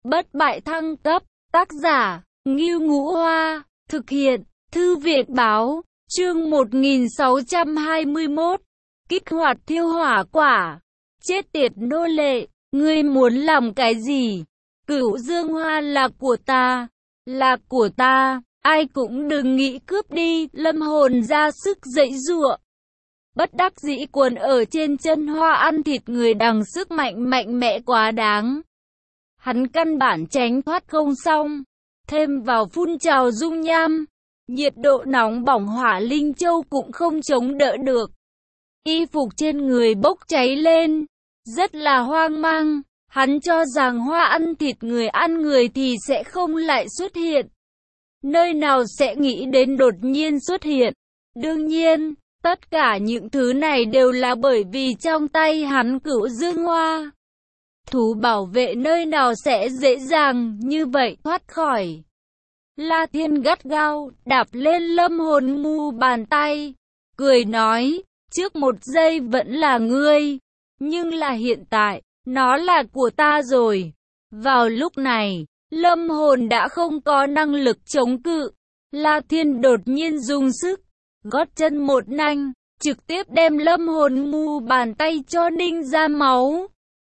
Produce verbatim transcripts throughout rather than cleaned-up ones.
Bất bại thăng cấp, tác giả, Ngưu Ngũ Hoa, thực hiện, Thư viện Báo, chương một nghìn sáu trăm hai mươi mốt, kích hoạt thiêu hỏa quả. Chết tiệt nô lệ, ngươi muốn làm cái gì? Cửu Dương Hoa là của ta, là của ta, ai cũng đừng nghĩ cướp đi. Lâm Hồn ra sức giãy giụa, bất đắc dĩ quần ở trên chân hoa ăn thịt người đằng sức mạnh mạnh mẽ quá đáng. Hắn căn bản tránh thoát không xong, thêm vào phun trào dung nham, nhiệt độ nóng bỏng hỏa linh châu cũng không chống đỡ được. Y phục trên người bốc cháy lên, rất là hoang mang. Hắn cho rằng hoa ăn thịt người ăn người thì sẽ không lại xuất hiện. Nơi nào sẽ nghĩ đến đột nhiên xuất hiện. Đương nhiên, tất cả những thứ này đều là bởi vì trong tay hắn Cửu Dương Hoa. Thú bảo vệ nơi nào sẽ dễ dàng như vậy thoát khỏi. La Thiên gắt gao, đạp lên Lâm Hồn mu bàn tay, cười nói, trước một giây vẫn là ngươi, nhưng là hiện tại, nó là của ta rồi. Vào lúc này, Lâm Hồn đã không có năng lực chống cự. La Thiên đột nhiên dùng sức, gót chân một nanh, trực tiếp đem Lâm Hồn mu bàn tay cho ninh ra máu.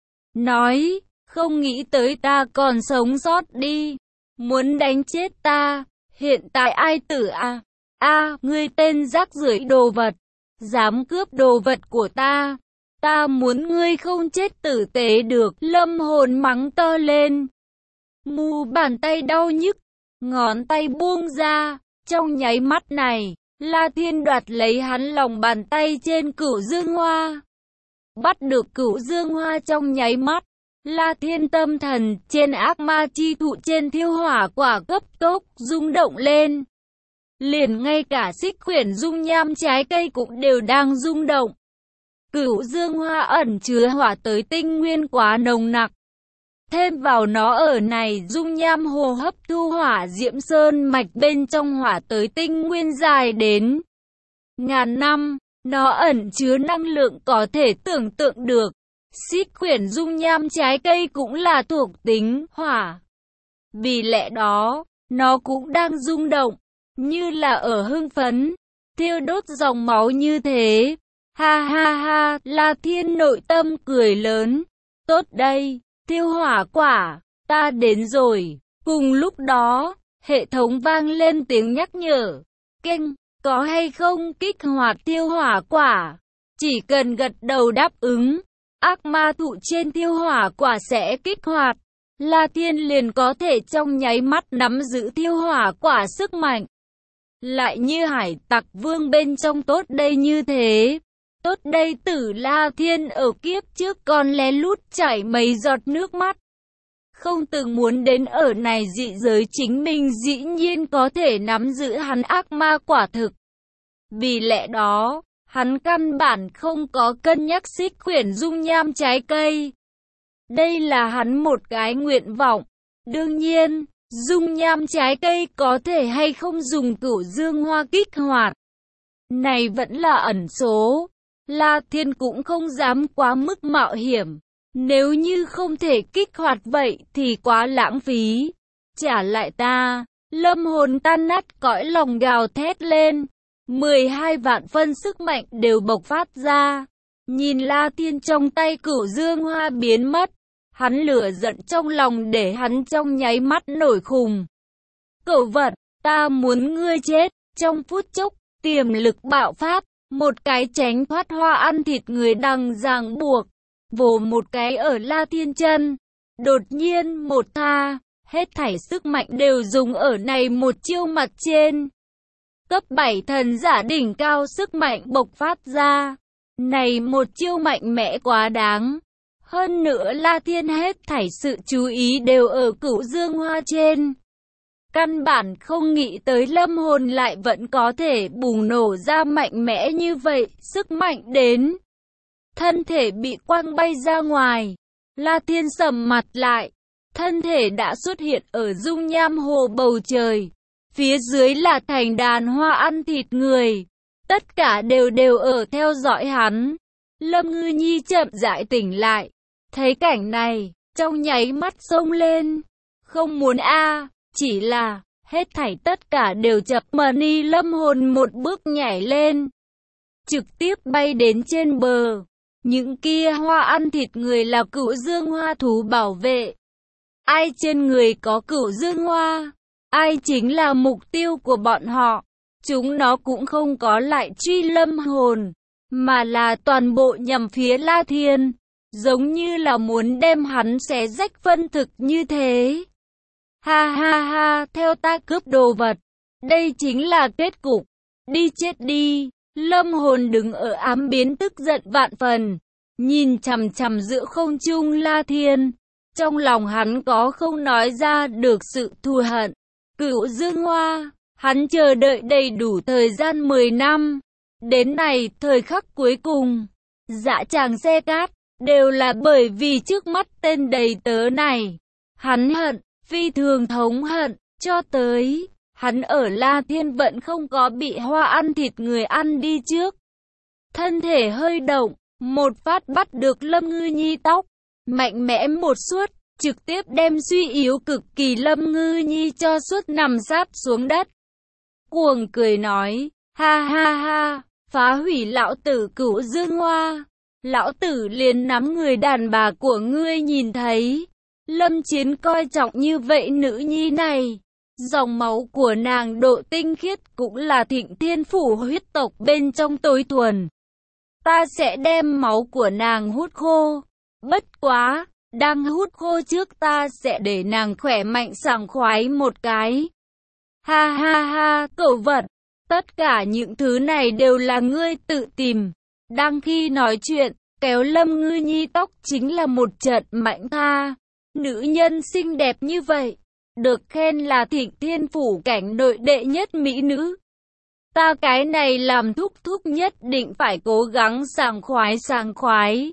Nói, không nghĩ tới ta còn sống sót đi, muốn đánh chết ta, hiện tại ai tử à? A, ngươi tên rác rưởi đồ vật, dám cướp đồ vật của ta, ta muốn ngươi không chết tử tế được. Lâm Hồn mắng to lên, mu bàn tay đau nhức, ngón tay buông ra, trong nháy mắt này, La Thiên đoạt lấy hắn lòng bàn tay trên Cửu Dương Hoa. Bắt được Cửu Dương Hoa trong nháy mắt, La Thiên tâm thần trên ác ma chi thụ trên thiêu hỏa quả cấp tốc rung động lên. Liền ngay cả xích quyển dung nham trái cây cũng đều đang rung động. Cửu Dương Hoa ẩn chứa hỏa tới tinh nguyên quá nồng nặc. Thêm vào nó ở này dung nham hồ hấp thu hỏa diễm sơn mạch bên trong hỏa tới tinh nguyên dài đến ngàn năm. Nó ẩn chứa năng lượng có thể tưởng tượng được. Xích quyển dung nham trái cây cũng là thuộc tính hỏa. Vì lẽ đó, nó cũng đang rung động, như là ở hưng phấn, thiêu đốt dòng máu như thế. Ha ha ha, La Thiên nội tâm cười lớn. Tốt đây, thiêu hỏa quả, ta đến rồi. Cùng lúc đó, hệ thống vang lên tiếng nhắc nhở. Keng, có hay không kích hoạt thiêu hỏa quả? Chỉ cần gật đầu đáp ứng, ác ma thụ trên thiêu hỏa quả sẽ kích hoạt. La Thiên liền có thể trong nháy mắt nắm giữ thiêu hỏa quả sức mạnh. Lại như hải tặc vương bên trong tốt đây như thế. Tốt đây tử La Thiên ở kiếp trước còn lén lút chảy mấy giọt nước mắt. Không từng muốn đến ở này dị giới chính mình dĩ nhiên có thể nắm giữ hắn ác ma quả thực. Vì lẽ đó, hắn căn bản không có cân nhắc xích quyển dung nham trái cây. Đây là hắn một cái nguyện vọng. Đương nhiên, dung nham trái cây có thể hay không dùng Cửu Dương Hoa kích hoạt, này vẫn là ẩn số. La Thiên cũng không dám quá mức mạo hiểm. Nếu như không thể kích hoạt vậy thì quá lãng phí. Trả lại ta. Lâm Hồn tan nát cõi lòng gào thét lên. mười hai vạn phân sức mạnh đều bộc phát ra. Nhìn La Thiên trong tay Cửu Dương Hoa biến mất, hắn lửa giận trong lòng để hắn trong nháy mắt nổi khùng. Cẩu vật, ta muốn ngươi chết. Trong phút chốc, tiềm lực bạo phát, một cái tránh thoát hoa ăn thịt người đằng ràng buộc, vồ một cái ở La Thiên chân. Đột nhiên một tha, hết thảy sức mạnh đều dùng ở này một chiêu mặt trên. Cấp bảy thần giả đỉnh cao sức mạnh bộc phát ra. Này một chiêu mạnh mẽ quá đáng. Hơn nữa La Thiên hết thảy sự chú ý đều ở Cửu Dương Hoa trên. Căn bản không nghĩ tới Lâm Hồn lại vẫn có thể bùng nổ ra mạnh mẽ như vậy. Sức mạnh đến, thân thể bị quăng bay ra ngoài. La Thiên sầm mặt lại. Thân thể đã xuất hiện ở dung nham hồ bầu trời. Phía dưới là thành đàn hoa ăn thịt người. Tất cả đều đều ở theo dõi hắn. Lâm Ngư Nhi chậm rãi tỉnh lại. Thấy cảnh này, trong nháy mắt xông lên. Không muốn a, chỉ là, hết thảy tất cả đều chập mani. Lâm hồn một bước nhảy lên, trực tiếp bay đến trên bờ. Những kia hoa ăn thịt người là cửu dương hoa thú bảo vệ. Ai trên người có cửu dương hoa, ai chính là mục tiêu của bọn họ. Chúng nó cũng không có lại truy lâm hồn, mà là toàn bộ nhằm phía La Thiên, giống như là muốn đem hắn xé rách phân thực như thế. Ha ha ha, theo ta cướp đồ vật, đây chính là kết cục, đi chết đi. Lâm hồn đứng ở ám biến tức giận vạn phần, nhìn chằm chằm giữa không trung La Thiên, trong lòng hắn có không nói ra được sự thù hận. Cửu dương hoa, hắn chờ đợi đầy đủ thời gian mười năm, đến này thời khắc cuối cùng, dã tràng xe cát, đều là bởi vì trước mắt tên đầy tớ này. Hắn hận, phi thường thống hận, cho tới, hắn ở La Thiên vẫn không có bị hoa ăn thịt người ăn đi trước. Thân thể hơi động, một phát bắt được Lâm Ngư Nhi tóc, mạnh mẽ một suốt, trực tiếp đem suy yếu cực kỳ Lâm Ngư Nhi cho suốt nằm sát xuống đất. Cuồng cười nói, ha ha ha, phá hủy lão tử cửu dương hoa. Lão tử liền nắm người đàn bà của ngươi nhìn thấy. Lâm Chiến coi trọng như vậy nữ nhi này. Dòng máu của nàng độ tinh khiết cũng là Thịnh Thiên Phủ huyết tộc bên trong tối thuần. Ta sẽ đem máu của nàng hút khô. Bất quá, đang hút khô trước ta sẽ để nàng khỏe mạnh sảng khoái một cái. Ha ha ha, cẩu vật. Tất cả những thứ này đều là ngươi tự tìm. Đang khi nói chuyện, kéo Lâm Ngư Nhi tóc chính là một trận mạnh tha. Nữ nhân xinh đẹp như vậy, được khen là Thịnh Thiên Phủ cảnh nội đệ nhất mỹ nữ. Ta cái này làm thúc thúc nhất định phải cố gắng sảng khoái sảng khoái.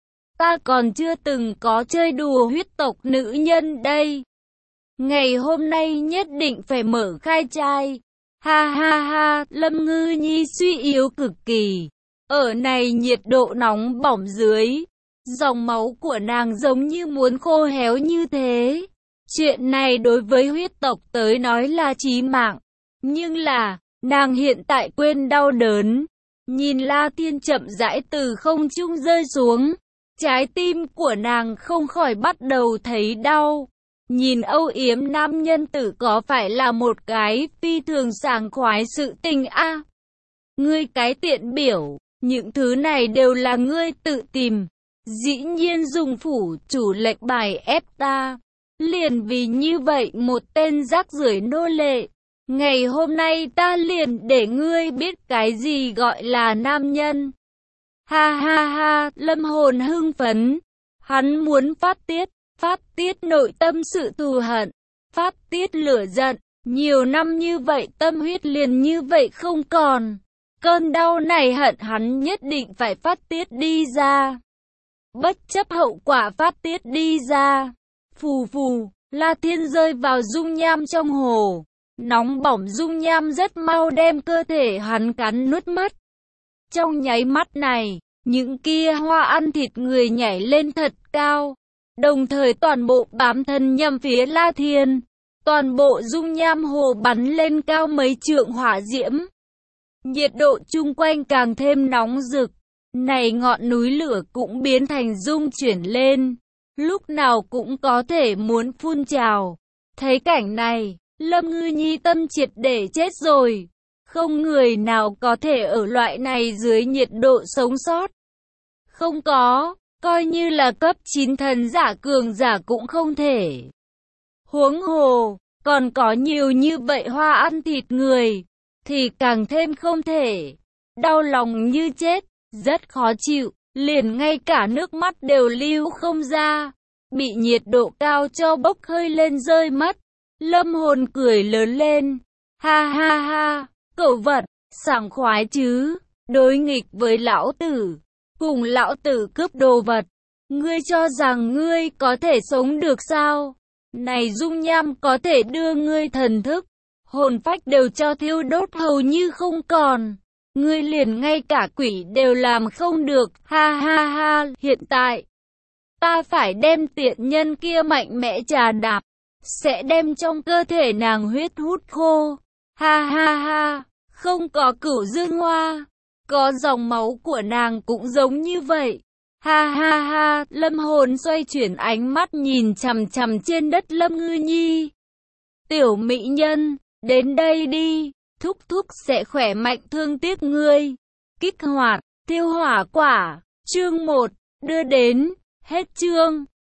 Ta còn chưa từng có chơi đùa huyết tộc nữ nhân đây. Ngày hôm nay nhất định phải mở khai trai. Ha ha ha, Lâm Ngư Nhi suy yếu cực kỳ. Ở này nhiệt độ nóng bỏng dưới, dòng máu của nàng giống như muốn khô héo như thế. Chuyện này đối với huyết tộc tới nói là chí mạng. Nhưng là, nàng hiện tại quên đau đớn. Nhìn La Thiên chậm rãi từ không trung rơi xuống. Trái tim của nàng không khỏi bắt đầu thấy đau. Nhìn âu yếm nam nhân tử có phải là một cái phi thường sảng khoái sự tình a? À, ngươi cái tiện biểu, những thứ này đều là ngươi tự tìm. Dĩ nhiên dùng phủ chủ lệnh bài ép ta. Liền vì như vậy một tên rác rưởi nô lệ. Ngày hôm nay ta liền để ngươi biết cái gì gọi là nam nhân. Ha ha ha, Lâm hồn hưng phấn. Hắn muốn phát tiết, phát tiết nội tâm sự thù hận, phát tiết lửa giận. Nhiều năm như vậy tâm huyết liền như vậy không còn. Cơn đau này hận hắn nhất định phải phát tiết đi ra. Bất chấp hậu quả phát tiết đi ra. Phù phù, La Thiên rơi vào dung nham trong hồ. Nóng bỏng dung nham rất mau đem cơ thể hắn cắn nuốt mất. Trong nháy mắt này, những kia hoa ăn thịt người nhảy lên thật cao. Đồng thời toàn bộ bám thân nhằm phía La Thiên. Toàn bộ dung nham hồ bắn lên cao mấy trượng hỏa diễm. Nhiệt độ chung quanh càng thêm nóng rực. Này ngọn núi lửa cũng biến thành dung chuyển lên. Lúc nào cũng có thể muốn phun trào. Thấy cảnh này, Lâm Ngư Nhi tâm triệt để chết rồi. Không người nào có thể ở loại này dưới nhiệt độ sống sót. Không có, coi như là cấp chín thần giả cường giả cũng không thể. Huống hồ, còn có nhiều như vậy hoa ăn thịt người, thì càng thêm không thể. Đau lòng như chết, rất khó chịu, liền ngay cả nước mắt đều lưu không ra. Bị nhiệt độ cao cho bốc hơi lên rơi mất. Lâm hồn cười lớn lên. Ha ha ha, cẩu vật, sảng khoái chứ, đối nghịch với lão tử, cùng lão tử cướp đồ vật. Ngươi cho rằng ngươi có thể sống được sao? Này dung nham có thể đưa ngươi thần thức, hồn phách đều cho thiêu đốt hầu như không còn. Ngươi liền ngay cả quỷ đều làm không được, ha ha ha, hiện tại ta phải đem tiện nhân kia mạnh mẽ trà đạp. sẽ đem trong cơ thể nàng huyết hút khô. Ha ha ha, không có Cửu Dương Hoa, có dòng máu của nàng cũng giống như vậy. Ha ha ha, Lâm Hồn xoay chuyển ánh mắt nhìn chằm chằm trên đất Lâm Ngư Nhi. Tiểu mỹ nhân, đến đây đi, thúc thúc sẽ khỏe mạnh thương tiếc ngươi. Kích hoạt, thiêu hỏa quả, chương một, đưa đến, hết chương.